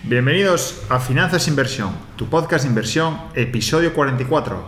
Bienvenidos a Finanzas Inversión, tu podcast de inversión, episodio 44.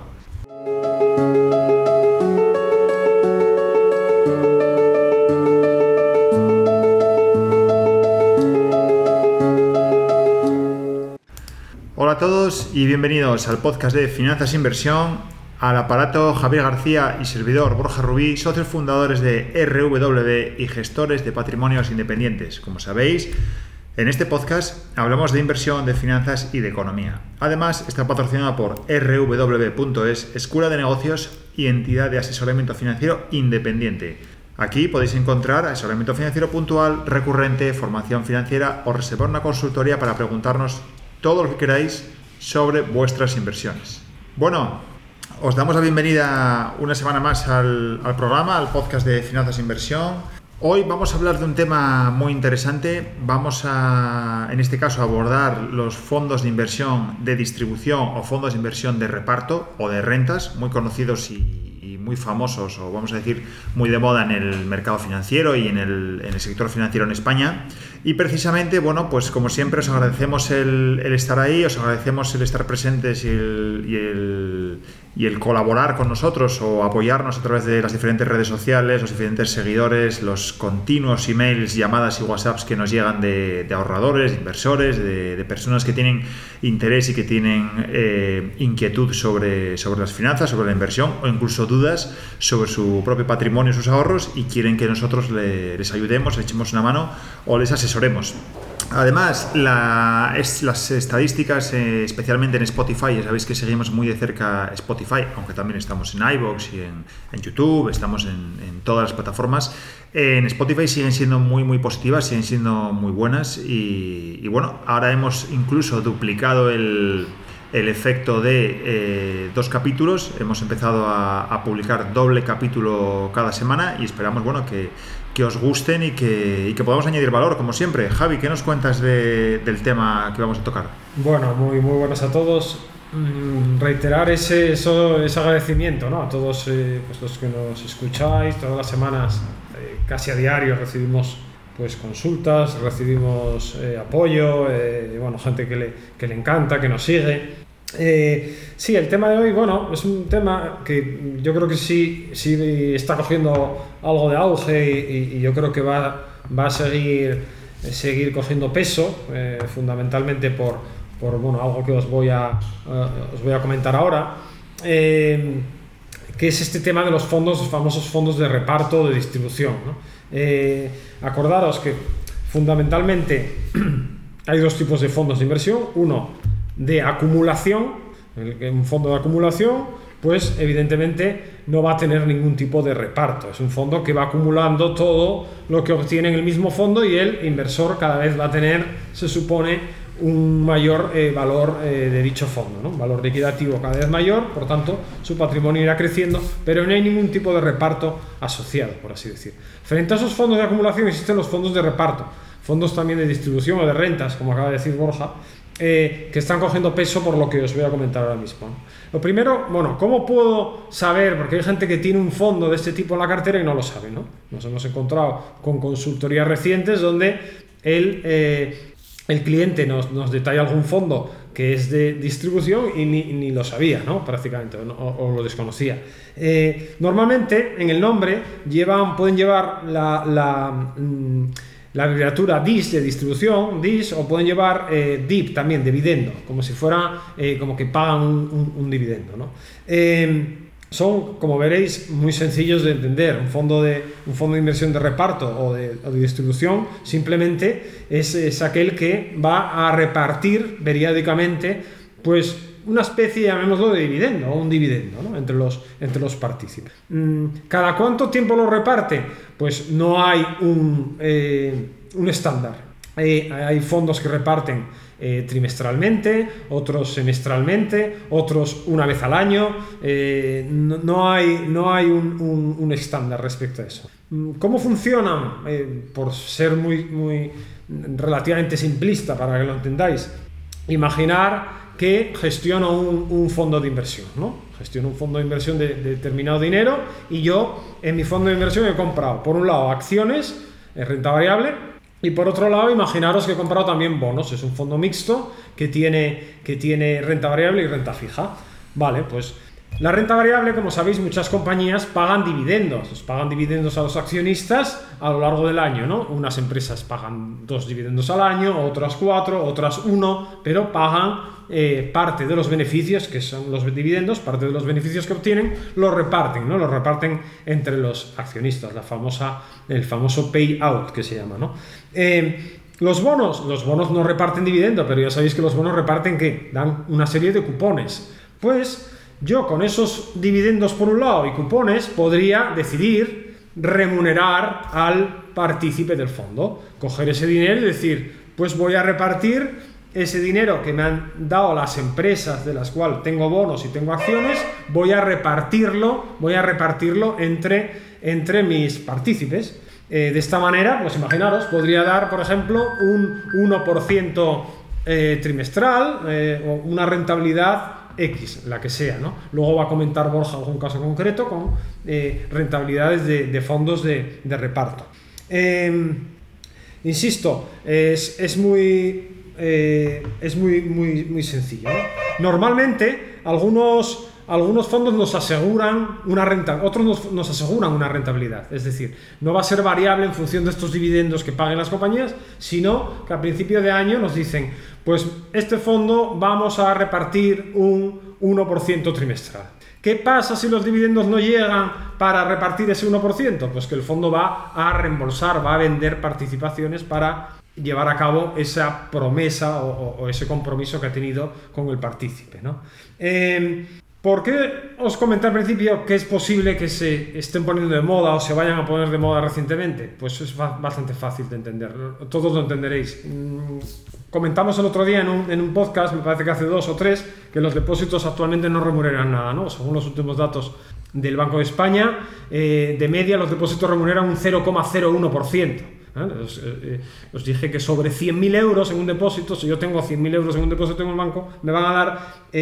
Hola a todos y bienvenidos al podcast de Finanzas Inversión, al aparato Javier García y servidor Borja Rubí, socios fundadores de RW y gestores de patrimonios independientes. Como sabéis, en este podcast hablamos de inversión, de finanzas y de economía. Además, está patrocinado por rw.es, escuela de negocios y entidad de asesoramiento financiero independiente. Aquí podéis encontrar asesoramiento financiero puntual, recurrente, formación financiera o reservar una consultoría para preguntarnos todo lo que queráis sobre vuestras inversiones. Bueno, os damos la bienvenida una semana más al programa, al podcast de Finanzas Inversión. Hoy vamos a hablar de un tema muy interesante. Vamos a, en este caso, abordar los fondos de inversión de distribución o fondos de inversión de reparto o de rentas, muy conocidos y muy famosos, o vamos a decir muy de moda en el mercado financiero y en el sector financiero en España. Y precisamente, bueno, pues como siempre os agradecemos el estar ahí, os agradecemos el estar presentes y el colaborar con nosotros o apoyarnos a través de las diferentes redes sociales, los diferentes seguidores, los continuos emails, llamadas y WhatsApps que nos llegan de ahorradores, de inversores, de personas que tienen interés y que tienen inquietud sobre las finanzas, sobre la inversión o incluso dudas sobre su propio patrimonio, sus ahorros, y quieren que nosotros les ayudemos, les echemos una mano o les asesoremos. Además, las estadísticas, especialmente en Spotify, ya sabéis que seguimos muy de cerca Spotify, aunque también estamos en iVoox y en YouTube, estamos en todas las plataformas. En Spotify siguen siendo muy positivas, siguen siendo muy buenas y bueno, ahora hemos incluso duplicado el efecto de 2 capítulos. Hemos empezado a publicar doble capítulo cada semana y esperamos, bueno, que os gusten y que podamos añadir valor, como siempre. Javi, ¿qué nos cuentas del tema que vamos a tocar? Bueno, muy buenas a todos. Reiterar ese agradecimiento, ¿no? A todos pues los que nos escucháis todas las semanas, casi a diario recibimos pues consultas, recibimos apoyo, bueno, gente que le encanta, que nos sigue. Sí, el tema de hoy, bueno, es un tema que yo creo que sí está cogiendo algo de auge y yo creo que va a seguir cogiendo peso, fundamentalmente por bueno, algo que os voy a comentar ahora, que es este tema de los famosos fondos de reparto de distribución, ¿no? Acordaros que fundamentalmente hay 2 tipos de fondos de inversión. Uno de acumulación. Un fondo de acumulación, pues evidentemente no va a tener ningún tipo de reparto. Es un fondo que va acumulando todo lo que obtiene en el mismo fondo y el inversor cada vez va a tener, se supone, un mayor valor de dicho fondo, ¿no? Un valor liquidativo cada vez mayor, por tanto su patrimonio irá creciendo, pero no hay ningún tipo de reparto asociado, por así decir. Frente a esos fondos de acumulación existen los fondos de reparto, fondos también de distribución o de rentas, como acaba de decir Borja, que están cogiendo peso por lo que os voy a comentar ahora mismo, ¿no? Lo primero, bueno, ¿cómo puedo saber? Porque hay gente que tiene un fondo de este tipo en la cartera y no lo sabe, ¿no? Nos hemos encontrado con consultorías recientes donde el cliente nos detalla algún fondo que es de distribución y ni lo sabía, ¿no? Prácticamente, o lo desconocía. Normalmente en el nombre pueden llevar la abreviatura DIS de distribución, DIS, o pueden llevar DIP también, dividendo, como si fuera como que pagan un dividendo, ¿no? Son, como veréis, muy sencillos de entender. Un fondo de inversión de reparto o de distribución simplemente es aquel que va a repartir periódicamente pues una especie, llamémoslo, de dividendo o un dividendo, ¿no? entre los partícipes. ¿Cada cuánto tiempo lo reparte? Pues no hay un estándar. Hay fondos que reparten trimestralmente, otros semestralmente, otros una vez al año. No hay un estándar respecto a eso. ¿Cómo funcionan? Por ser muy relativamente simplista para que lo entendáis, imaginar que gestiono un fondo de inversión, ¿no? Gestiono un fondo de inversión de determinado dinero y yo en mi fondo de inversión he comprado, por un lado, acciones, renta variable, Y por otro lado, imaginaros que he comprado también bonos. Es un fondo mixto que tiene renta variable y renta fija. Vale, pues la renta variable, como sabéis, muchas compañías pagan dividendos. Pagan dividendos a los accionistas a lo largo del año, ¿no? Unas empresas pagan 2 dividendos al año, otras 4, otras 1, pero pagan parte de los beneficios, que son los dividendos, parte de los beneficios que obtienen, los reparten, ¿no? Los reparten entre los accionistas, el famoso payout que se llama, ¿no? Los bonos no reparten dividendo, pero ya sabéis que los bonos reparten, ¿qué? Dan una serie de cupones. Pues yo con esos dividendos por un lado y cupones podría decidir remunerar al partícipe del fondo, coger ese dinero y decir, pues voy a repartir ese dinero que me han dado las empresas de las cuales tengo bonos y tengo acciones, voy a repartirlo entre mis partícipes. De esta manera, pues imaginaros, podría dar, por ejemplo, un 1% trimestral o una rentabilidad X, la que sea, ¿no? Luego va a comentar Borja algún caso concreto con rentabilidades de fondos de reparto. Insisto, es muy sencillo, ¿no? Normalmente algunos fondos nos aseguran una renta, otros nos aseguran una rentabilidad, es decir, no va a ser variable en función de estos dividendos que paguen las compañías, sino que a principio de año nos dicen, pues este fondo vamos a repartir un 1% trimestral. ¿Qué pasa si los dividendos no llegan para repartir ese 1%? Pues que el fondo va a reembolsar, va a vender participaciones para llevar a cabo esa promesa o ese compromiso que ha tenido con el partícipe, ¿no? ¿Por qué os comenté al principio que es posible que se estén poniendo de moda o se vayan a poner de moda recientemente? Pues es bastante fácil de entender, todos lo entenderéis. Comentamos el otro día en un podcast, me parece que hace 2 o 3, que los depósitos actualmente no remuneran nada, ¿no? Según los últimos datos del Banco de España, de media los depósitos remuneran un 0,01%. Os dije que sobre 100.000 euros en un depósito, si yo tengo 100.000 euros en un depósito en un banco, me van a dar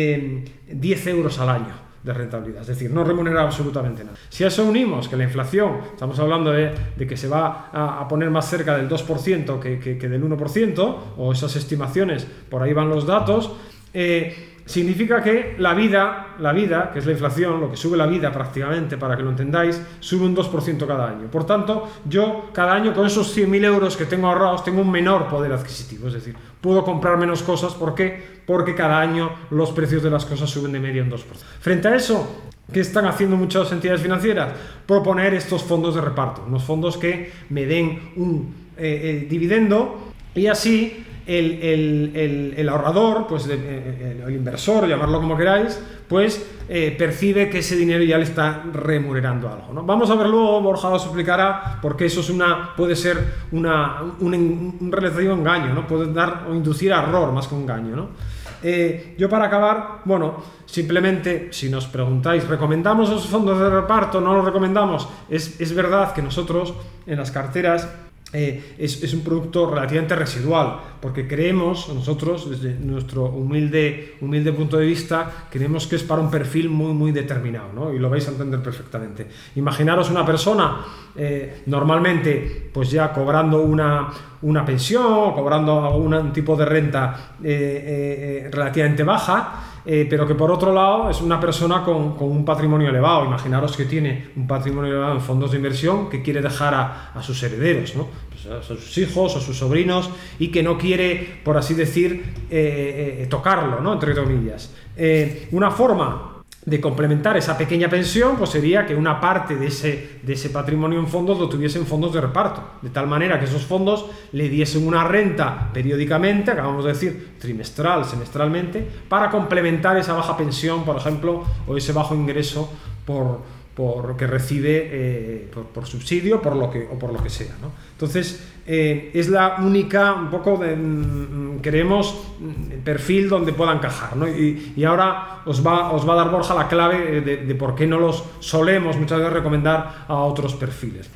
10 euros al año de rentabilidad, es decir, no remunera absolutamente nada. Si a eso unimos que la inflación, estamos hablando de que se va a poner más cerca del 2% que del 1%, o esas estimaciones, por ahí van los datos, significa que la vida, que es la inflación, lo que sube la vida prácticamente, para que lo entendáis, sube un 2% cada año. Por tanto, yo cada año con esos 100.000 euros que tengo ahorrados tengo un menor poder adquisitivo, es decir, puedo comprar menos cosas. ¿Por qué? Porque cada año los precios de las cosas suben de media un 2%. Frente a eso, ¿qué están haciendo muchas entidades financieras? Proponer estos fondos de reparto, unos fondos que me den un dividendo y así el ahorrador, pues el inversor, llamarlo como queráis, pues percibe que ese dinero ya le está remunerando algo, ¿no? Vamos a ver luego, Borja os explicará por qué eso puede ser un relativo engaño, ¿no? Puede dar o inducir a error más que un engaño, ¿no? Yo para acabar, bueno, simplemente si nos preguntáis, ¿recomendamos esos fondos de reparto? ¿No los recomendamos? Es verdad que nosotros en las carteras es un producto relativamente residual, porque creemos, nosotros desde nuestro humilde punto de vista, creemos que es para un perfil muy determinado, ¿no? Y lo vais a entender perfectamente. Imaginaros una persona normalmente pues ya cobrando una pensión, cobrando algún tipo de renta relativamente baja, pero que por otro lado es una persona con un patrimonio elevado. Imaginaros que tiene un patrimonio elevado en fondos de inversión que quiere dejar a sus herederos, ¿no? Pues a sus hijos o sus sobrinos, y que no quiere, por así decir, tocarlo, ¿no? Entre comillas. Una forma de complementar esa pequeña pensión, pues sería que una parte de ese patrimonio en fondos lo tuviese en fondos de reparto, de tal manera que esos fondos le diesen una renta periódicamente, acabamos de decir trimestral, semestralmente, para complementar esa baja pensión, por ejemplo, o ese bajo ingreso por que recibe por subsidio, por lo que sea, ¿no? Entonces es la única, un poco creemos, perfil donde pueda encajar, ¿no? Y ahora os va a dar Borja la clave de por qué no los solemos muchas veces recomendar a otros perfiles.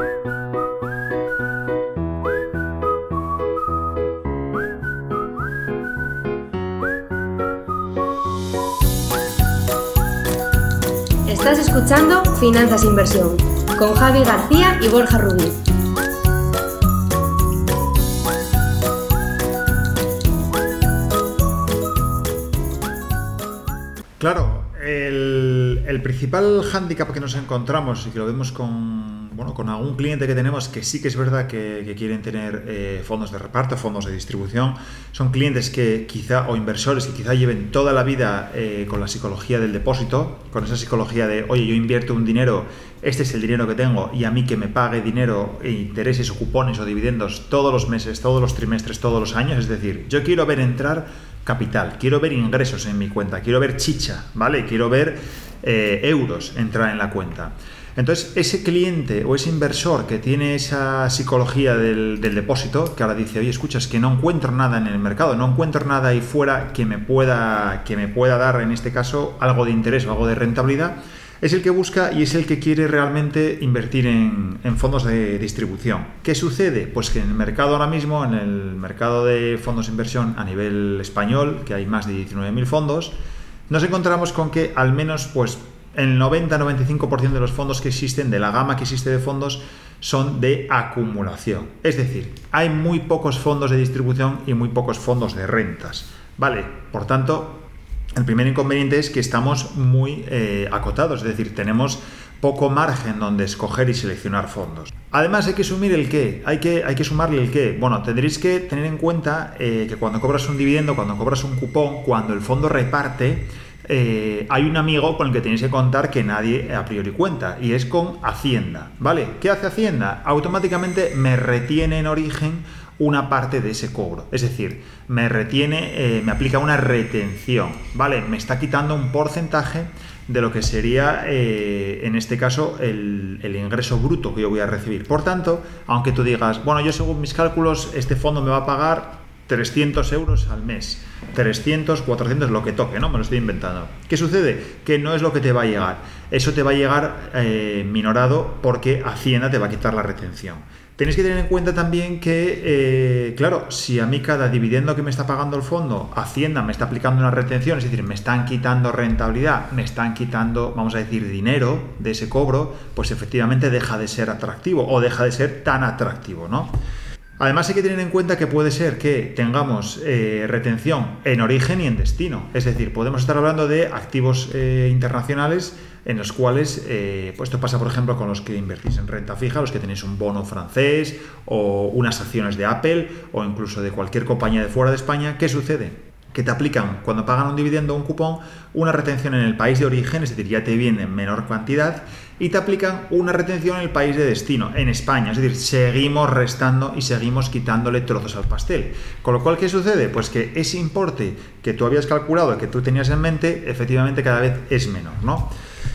Estás escuchando Finanzas Inversión con Javi García y Borja Rubí. Claro, el principal hándicap que nos encontramos y que lo vemos con algún cliente que tenemos que sí que es verdad que quieren tener fondos de reparto, fondos de distribución, son clientes que quizá, o inversores que quizá lleven toda la vida con la psicología del depósito, con esa psicología de, oye, yo invierto un dinero, este es el dinero que tengo y a mí que me pague dinero, intereses o cupones o dividendos todos los meses, todos los trimestres, todos los años, es decir, yo quiero ver entrar capital, quiero ver ingresos en mi cuenta, quiero ver chicha, ¿vale? Quiero ver euros entrar en la cuenta. Entonces, ese cliente o ese inversor que tiene esa psicología del depósito, que ahora dice, oye, escucha, es que no encuentro nada en el mercado, no encuentro nada ahí fuera que me pueda dar, en este caso, algo de interés o algo de rentabilidad, es el que busca y es el que quiere realmente invertir en fondos de distribución. ¿Qué sucede? Pues que en el mercado ahora mismo, en el mercado de fondos de inversión a nivel español, que hay más de 19.000 fondos, nos encontramos con que al menos pues el 90-95% de los fondos que existen, de la gama que existe de fondos, son de acumulación. Es decir, hay muy pocos fondos de distribución y muy pocos fondos de rentas. Vale, por tanto, el primer inconveniente es que estamos muy acotados, es decir, tenemos poco margen donde escoger y seleccionar fondos. Además hay que asumir el qué, hay que sumarle el qué. Bueno, tendréis que tener en cuenta que cuando cobras un dividendo, cuando cobras un cupón, cuando el fondo reparte, hay un amigo con el que tenéis que contar que nadie a priori cuenta, y es con Hacienda, ¿vale? ¿Qué hace Hacienda? Automáticamente me retiene en origen una parte de ese cobro, es decir, me aplica una retención, ¿vale? Me está quitando un porcentaje de lo que sería, en este caso, el ingreso bruto que yo voy a recibir. Por tanto, aunque tú digas, bueno, yo según mis cálculos, este fondo me va a pagar 300 euros al mes, 300, 400, lo que toque, ¿no? Me lo estoy inventando. ¿Qué sucede? Que no es lo que te va a llegar. Eso te va a llegar minorado porque Hacienda te va a quitar la retención. Tenéis que tener en cuenta también que, claro, si a mí cada dividendo que me está pagando el fondo, Hacienda me está aplicando una retención, es decir, me están quitando rentabilidad, me están quitando, vamos a decir, dinero de ese cobro, pues efectivamente deja de ser atractivo o deja de ser tan atractivo, ¿no? Además hay que tener en cuenta que puede ser que tengamos retención en origen y en destino. Es decir, podemos estar hablando de activos internacionales en los cuales, pues esto pasa por ejemplo con los que invertís en renta fija, los que tenéis un bono francés o unas acciones de Apple o incluso de cualquier compañía de fuera de España. ¿Qué sucede? Que te aplican, cuando pagan un dividendo o un cupón, una retención en el país de origen, es decir, ya te viene en menor cantidad, y te aplican una retención en el país de destino, en España, es decir, seguimos restando y seguimos quitándole trozos al pastel. Con lo cual, ¿qué sucede? Pues que ese importe que tú habías calculado, que tú tenías en mente, efectivamente cada vez es menor, ¿no?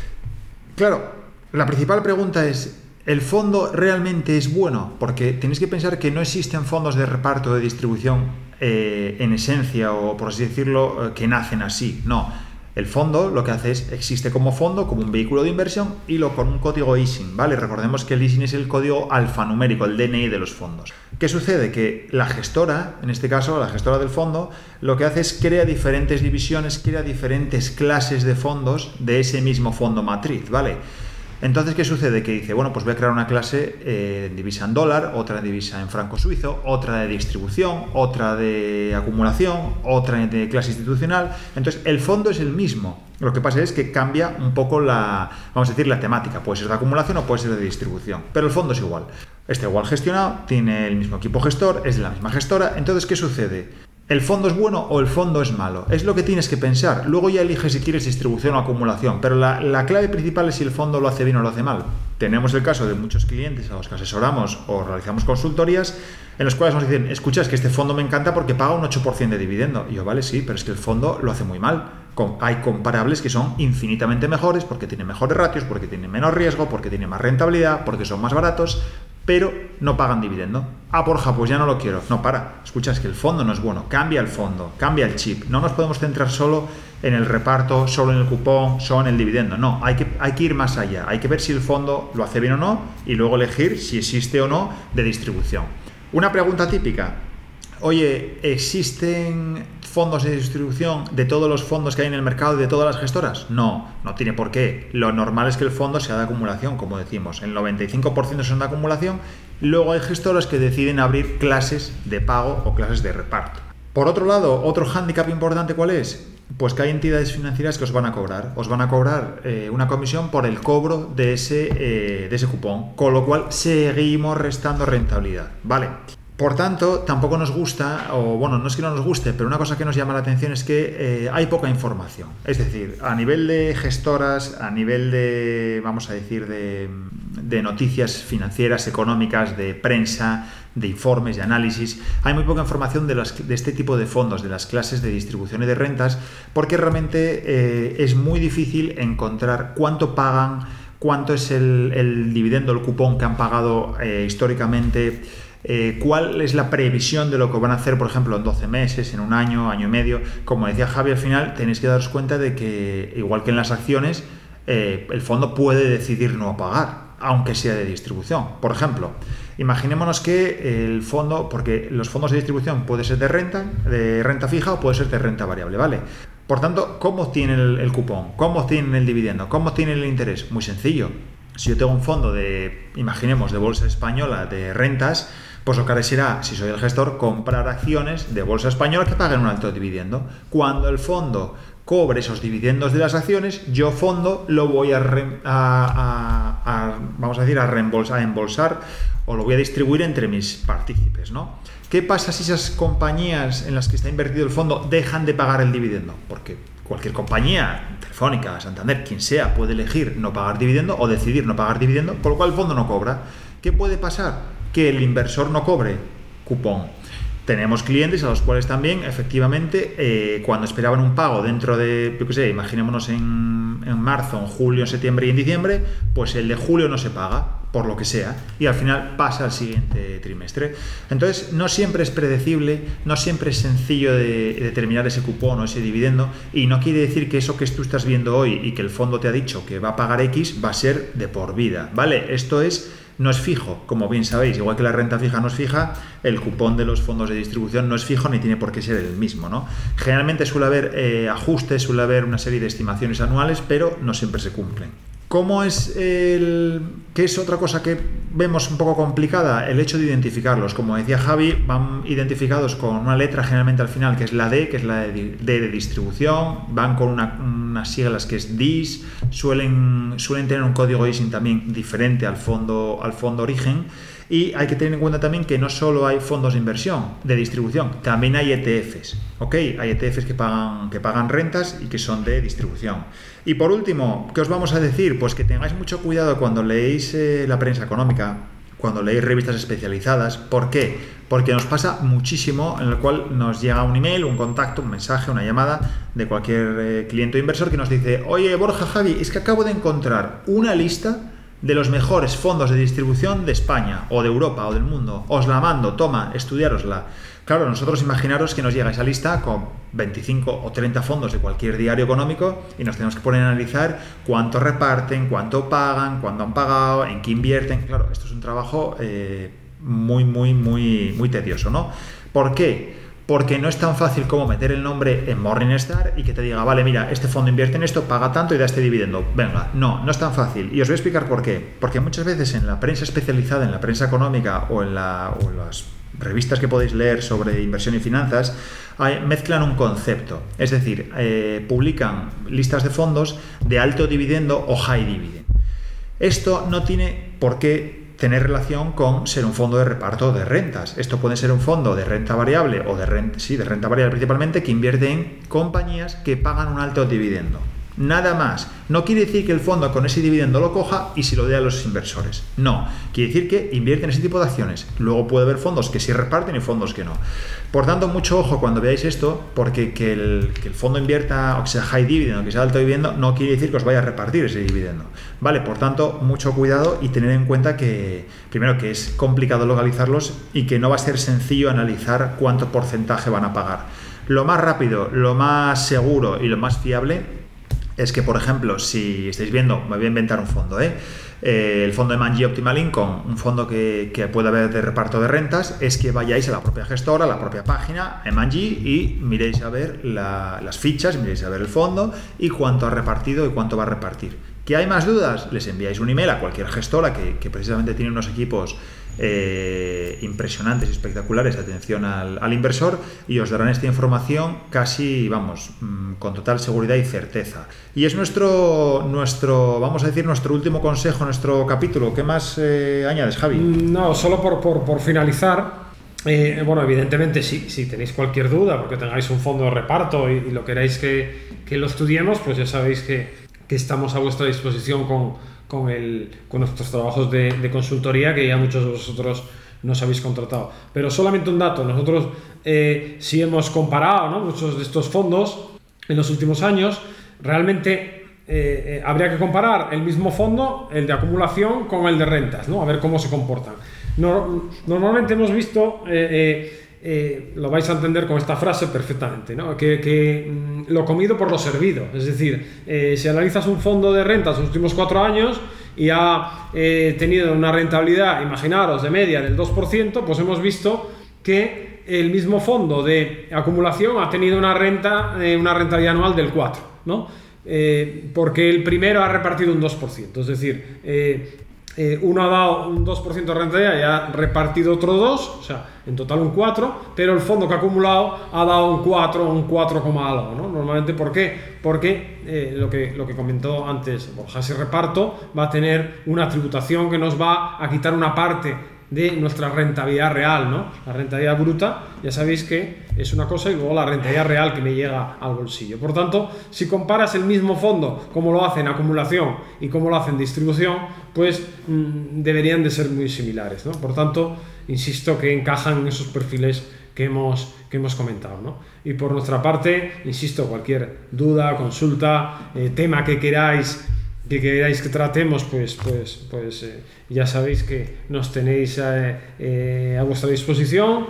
Claro, la principal pregunta es, ¿el fondo realmente es bueno? Porque tenéis que pensar que no existen fondos de reparto de distribución en esencia, o por así decirlo, que nacen así. No, el fondo lo que hace es, existe como fondo, como un vehículo de inversión y con un código ISIN, ¿vale? Recordemos que el ISIN es el código alfanumérico, el DNI de los fondos. ¿Qué sucede? Que la gestora, en este caso la gestora del fondo, lo que hace es crea diferentes divisiones, crea diferentes clases de fondos de ese mismo fondo matriz, ¿vale? Entonces, ¿qué sucede? Que dice, bueno, pues voy a crear una clase en divisa en dólar, otra en divisa en franco suizo, otra de distribución, otra de acumulación, otra de clase institucional. Entonces, el fondo es el mismo. Lo que pasa es que cambia un poco la temática. Puede ser de acumulación o puede ser de distribución, pero el fondo es igual. Está igual gestionado, tiene el mismo equipo gestor, es de la misma gestora. Entonces, ¿qué sucede? ¿El fondo es bueno o el fondo es malo? Es lo que tienes que pensar. Luego ya eliges si quieres distribución o acumulación, pero la clave principal es si el fondo lo hace bien o lo hace mal. Tenemos el caso de muchos clientes a los que asesoramos o realizamos consultorías en los cuales nos dicen, escucha, es que este fondo me encanta porque paga un 8% de dividendo. Y yo, vale, sí, pero es que el fondo lo hace muy mal. Hay comparables que son infinitamente mejores porque tienen mejores ratios, porque tienen menos riesgo, porque tienen más rentabilidad, porque son más baratos, pero no pagan dividendo. Ah, porja, pues ya no lo quiero. No, escucha, es que el fondo no es bueno. Cambia el fondo, cambia el chip. No nos podemos centrar solo en el reparto, solo en el cupón, solo en el dividendo. No, hay que ir más allá. Hay que ver si el fondo lo hace bien o no y luego elegir si existe o no de distribución. Una pregunta típica. Oye, ¿existen fondos de distribución de todos los fondos que hay en el mercado y de todas las gestoras? No, no tiene por qué. Lo normal es que el fondo sea de acumulación, como decimos. El 95% son de acumulación. Luego hay gestoras que deciden abrir clases de pago o clases de reparto. Por otro lado, otro hándicap importante, ¿cuál es? pues que hay entidades financieras que os van a cobrar. Os van a cobrar una comisión por el cobro de ese cupón, con lo cual seguimos restando rentabilidad, ¿vale? Por tanto, tampoco nos gusta, o bueno, no es que no nos guste, pero una cosa que nos llama la atención es que hay poca información. Es decir, a nivel de gestoras, a nivel de, vamos a decir, de noticias financieras, económicas, de prensa, de informes, de análisis, hay muy poca información de este tipo de fondos, de las clases de distribución y de rentas, porque realmente es muy difícil encontrar cuánto pagan, cuánto es el dividendo, el cupón que han pagado históricamente, cuál es la previsión de lo que van a hacer, por ejemplo, en 12 meses, en un año, año y medio. Como decía Javi, al final tenéis que daros cuenta de que, igual que en las acciones, el fondo puede decidir no pagar, aunque sea de distribución. Por ejemplo, imaginémonos que el fondo, porque los fondos de distribución puede ser de renta fija o puede ser de renta variable, ¿vale? Por tanto, ¿cómo obtienen el cupón? ¿Cómo obtienen el dividendo? ¿Cómo obtienen el interés? Muy sencillo. Si yo tengo un fondo imaginemos, de bolsa española de rentas, pues lo que haré será, si soy el gestor, comprar acciones de bolsa española que paguen un alto dividendo. Cuando el fondo cobre esos dividendos de las acciones, yo fondo lo voy a embolsar o lo voy a distribuir entre mis partícipes, ¿no? ¿Qué pasa si esas compañías en las que está invertido el fondo dejan de pagar el dividendo? Porque cualquier compañía, Telefónica, Santander, quien sea, puede elegir no pagar dividendo o decidir no pagar dividendo, por lo cual el fondo no cobra. ¿Qué puede pasar? Que el inversor no cobre cupón. Tenemos clientes a los cuales también, efectivamente, cuando esperaban un pago dentro de, yo qué sé, imaginémonos en marzo, en julio, en septiembre y en diciembre, pues el de julio no se paga, por lo que sea, y al final pasa al siguiente trimestre. Entonces, no siempre es predecible, no siempre es sencillo de determinar ese cupón o ese dividendo, y no quiere decir que eso que tú estás viendo hoy y que el fondo te ha dicho que va a pagar X va a ser de por vida, ¿vale? Esto no es fijo, como bien sabéis, igual que la renta fija no es fija, el cupón de los fondos de distribución no es fijo ni tiene por qué ser el mismo, ¿no? Generalmente suele haber ajustes, suele haber una serie de estimaciones anuales, pero no siempre se cumplen. ¿Cómo es ¿Qué es otra cosa que vemos un poco complicada? El hecho de identificarlos. Como decía Javi, van identificados con una letra generalmente al final, que es la D, que es la de distribución, van con unas siglas que es DIS, suelen tener un código ISIN también diferente al fondo origen. Y hay que tener en cuenta también que no solo hay fondos de inversión, de distribución, también hay ETFs, ¿ok? Hay ETFs que pagan rentas y que son de distribución. Y por último, ¿qué os vamos a decir? Pues que tengáis mucho cuidado cuando leéis la prensa económica, cuando leéis revistas especializadas. ¿Por qué? Porque nos pasa muchísimo en el cual nos llega un email, un contacto, un mensaje, una llamada de cualquier cliente o inversor que nos dice: oye, Borja, Javi, es que acabo de encontrar una lista de los mejores fondos de distribución de España o de Europa o del mundo, os la mando, toma, estudiárosla. Claro, nosotros imaginaros que nos llega esa lista con 25 o 30 fondos de cualquier diario económico y nos tenemos que poner a analizar cuánto reparten, cuánto pagan, cuándo han pagado, en qué invierten. Claro, esto es un trabajo muy tedioso, ¿no? ¿Por qué? Porque no es tan fácil como meter el nombre en Morningstar y que te diga, vale, mira, este fondo invierte en esto, paga tanto y da este dividendo. Venga, no es tan fácil. Y os voy a explicar por qué. Porque muchas veces en la prensa especializada, en la prensa económica o en las revistas que podéis leer sobre inversión y finanzas, mezclan un concepto. Es decir, publican listas de fondos de alto dividendo o high dividend. Esto no tiene por qué tener relación con ser un fondo de reparto de rentas. Esto puede ser un fondo de renta variable o de renta variable principalmente, que invierte en compañías que pagan un alto dividendo. Nada más. No quiere decir que el fondo con ese dividendo lo coja y se lo dé a los inversores. No. Quiere decir que invierte en ese tipo de acciones. Luego puede haber fondos que sí reparten y fondos que no. Por tanto, mucho ojo cuando veáis esto, porque que el fondo invierta, o que sea high dividend o que sea alto dividendo, no quiere decir que os vaya a repartir ese dividendo. Vale, por tanto, mucho cuidado y tener en cuenta que, primero, que es complicado localizarlos y que no va a ser sencillo analizar cuánto porcentaje van a pagar. Lo más rápido, lo más seguro y lo más fiable es que, por ejemplo, si estáis viendo, me voy a inventar un fondo, el fondo de M&G Optimal Income, un fondo que puede haber de reparto de rentas, es que vayáis a la propia gestora, a la propia página, M&G, y miréis a ver las fichas, miréis a ver el fondo y cuánto ha repartido y cuánto va a repartir. ¿Que hay más dudas? Les enviáis un email a cualquier gestora que precisamente tiene unos equipos impresionantes y espectaculares de atención al inversor, y os darán esta información casi, con total seguridad y certeza. Y es nuestro vamos a decir, nuestro último consejo, nuestro capítulo. ¿Qué más añades, Javi? No, solo por finalizar. Bueno, evidentemente, si tenéis cualquier duda, porque tengáis un fondo de reparto y lo queráis que lo estudiemos, pues ya sabéis que estamos a vuestra disposición con nuestros trabajos de consultoría, que ya muchos de vosotros nos habéis contratado. Pero solamente un dato: nosotros si hemos comparado, ¿no?, muchos de estos fondos en los últimos años. Realmente habría que comparar el mismo fondo, el de acumulación, con el de rentas, ¿no?, a ver cómo se comportan. Normalmente hemos visto, lo vais a entender con esta frase perfectamente, ¿no?, que lo comido por lo servido. Es decir, si analizas un fondo de rentas en los últimos 4 años y ha tenido una rentabilidad, imaginaros, de media del 2%, pues hemos visto que el mismo fondo de acumulación ha tenido una rentabilidad anual del 4%, ¿no? Porque el primero ha repartido un 2%, es decir, uno ha dado un 2% de rentabilidad y ha repartido otro 2%, o sea, en total un 4%, pero el fondo que ha acumulado ha dado un 4, algo, ¿no? Normalmente, ¿por qué? Porque lo que comentó antes Borja, ese reparto va a tener una tributación que nos va a quitar una parte de nuestra rentabilidad real, ¿no? La rentabilidad bruta, ya sabéis que es una cosa, y luego la rentabilidad real que me llega al bolsillo. Por tanto, si comparas el mismo fondo, como lo hace en acumulación y como lo hace en distribución, pues deberían de ser muy similares, ¿no? Por tanto, insisto que encajan en esos perfiles que hemos comentado, ¿no? Y por nuestra parte, insisto, cualquier duda, consulta, tema que queráis que tratemos, pues ya sabéis que nos tenéis a vuestra disposición,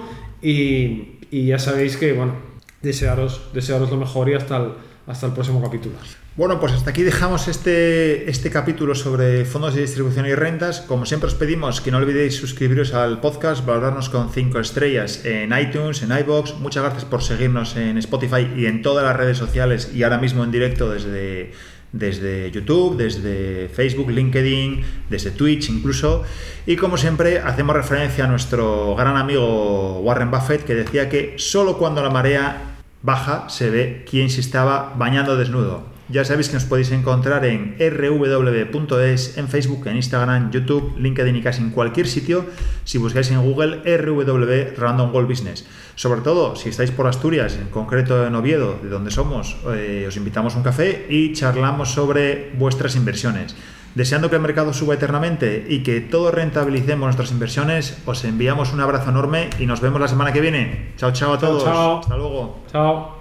y ya sabéis que, bueno, desearos lo mejor, y hasta el próximo capítulo. Bueno, pues hasta aquí dejamos este capítulo sobre fondos de distribución y rentas. Como siempre os pedimos que no olvidéis suscribiros al podcast, valorarnos con 5 estrellas en iTunes, en iVoox. Muchas gracias por seguirnos en Spotify y en todas las redes sociales, y ahora mismo en directo desde YouTube, desde Facebook, LinkedIn, desde Twitch incluso. Y como siempre hacemos referencia a nuestro gran amigo Warren Buffett, que decía que solo cuando la marea baja se ve quién se estaba bañando desnudo. Ya sabéis que nos podéis encontrar en rw.es, en Facebook, en Instagram, YouTube, LinkedIn y casi en cualquier sitio si buscáis en Google RW Random World Business. Sobre todo, si estáis por Asturias, en concreto en Oviedo, de donde somos, os invitamos a un café y charlamos sobre vuestras inversiones. Deseando que el mercado suba eternamente y que todos rentabilicemos nuestras inversiones, os enviamos un abrazo enorme y nos vemos la semana que viene. Chao, chao a todos. Chao. Hasta luego. Chao.